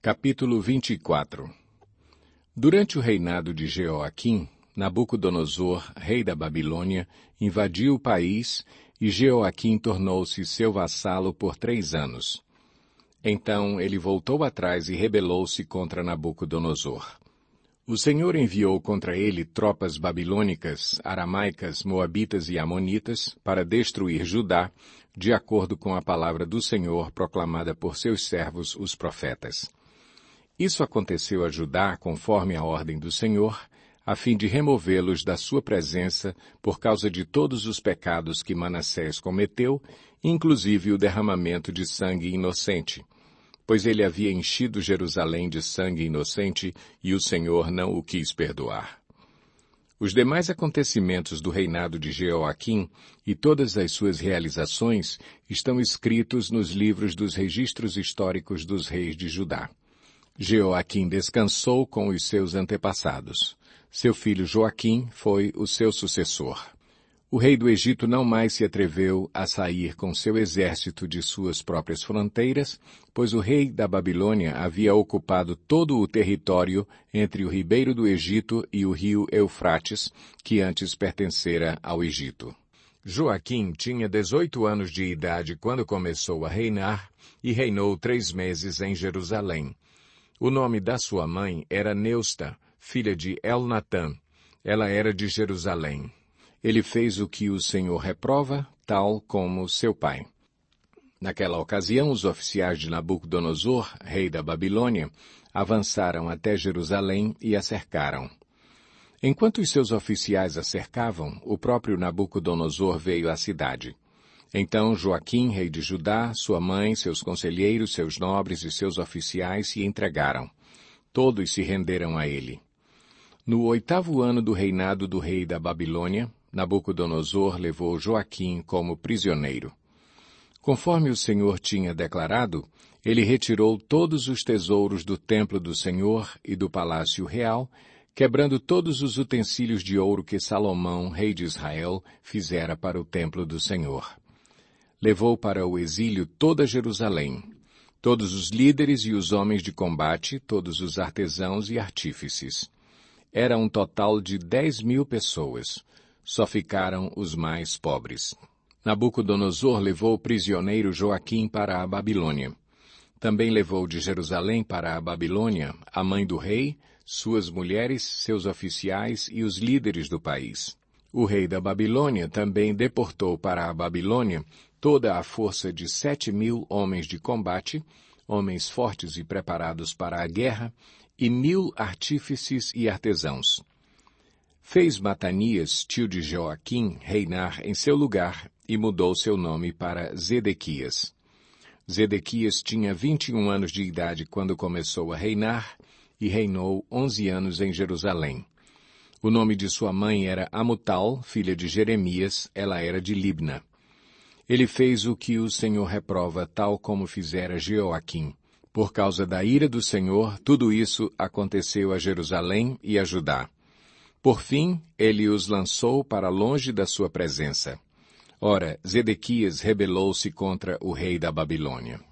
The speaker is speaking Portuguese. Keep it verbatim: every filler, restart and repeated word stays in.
Capítulo vinte e quatro. Durante o reinado de Jeoaquim, Nabucodonosor, rei da Babilônia, invadiu o país e Jeoaquim tornou-se seu vassalo por três anos. Então ele voltou atrás e rebelou-se contra Nabucodonosor. O Senhor enviou contra ele tropas babilônicas, aramaicas, moabitas e amonitas para destruir Judá, de acordo com a palavra do Senhor proclamada por seus servos, os profetas. Isso aconteceu a Judá conforme a ordem do Senhor, a fim de removê-los da sua presença por causa de todos os pecados que Manassés cometeu, inclusive o derramamento de sangue inocente, pois ele havia enchido Jerusalém de sangue inocente e o Senhor não o quis perdoar. Os demais acontecimentos do reinado de Jeoaquim e todas as suas realizações estão escritos nos livros dos registros históricos dos reis de Judá. Jeoaquim descansou com os seus antepassados. Seu filho Joaquim foi o seu sucessor. O rei do Egito não mais se atreveu a sair com seu exército de suas próprias fronteiras, pois o rei da Babilônia havia ocupado todo o território entre o ribeiro do Egito e o rio Eufrates, que antes pertencera ao Egito. Joaquim tinha dezoito anos de idade quando começou a reinar e reinou três meses em Jerusalém. O nome da sua mãe era Neusta, filha de Elnatã. Ela era de Jerusalém. Ele fez o que o Senhor reprova, tal como seu pai. Naquela ocasião, os oficiais de Nabucodonosor, rei da Babilônia, avançaram até Jerusalém e a cercaram. Enquanto os seus oficiais a cercavam, o próprio Nabucodonosor veio à cidade. Então Joaquim, rei de Judá, sua mãe, seus conselheiros, seus nobres e seus oficiais se entregaram. Todos se renderam a ele. No oitavo ano do reinado do rei da Babilônia, Nabucodonosor levou Joaquim como prisioneiro. Conforme o Senhor tinha declarado, ele retirou todos os tesouros do templo do Senhor e do palácio real, quebrando todos os utensílios de ouro que Salomão, rei de Israel, fizera para o templo do Senhor. Levou para o exílio toda Jerusalém, todos os líderes e os homens de combate, todos os artesãos e artífices. Era um total de dez mil pessoas. Só ficaram os mais pobres. Nabucodonosor levou o prisioneiro Joaquim para a Babilônia. Também levou de Jerusalém para a Babilônia a mãe do rei, suas mulheres, seus oficiais e os líderes do país. O rei da Babilônia também deportou para a Babilônia toda a força de sete mil homens de combate, homens fortes e preparados para a guerra, e mil artífices e artesãos. Fez Matanias, tio de Joaquim, reinar em seu lugar e mudou seu nome para Zedequias. Zedequias tinha vinte e um anos de idade quando começou a reinar e reinou onze anos em Jerusalém. O nome de sua mãe era Amutal, filha de Jeremias, ela era de Libna. Ele fez o que o Senhor reprova, tal como fizera Jeoaquim. Por causa da ira do Senhor, tudo isso aconteceu a Jerusalém e a Judá. Por fim, ele os lançou para longe da sua presença. Ora, Zedequias rebelou-se contra o rei da Babilônia.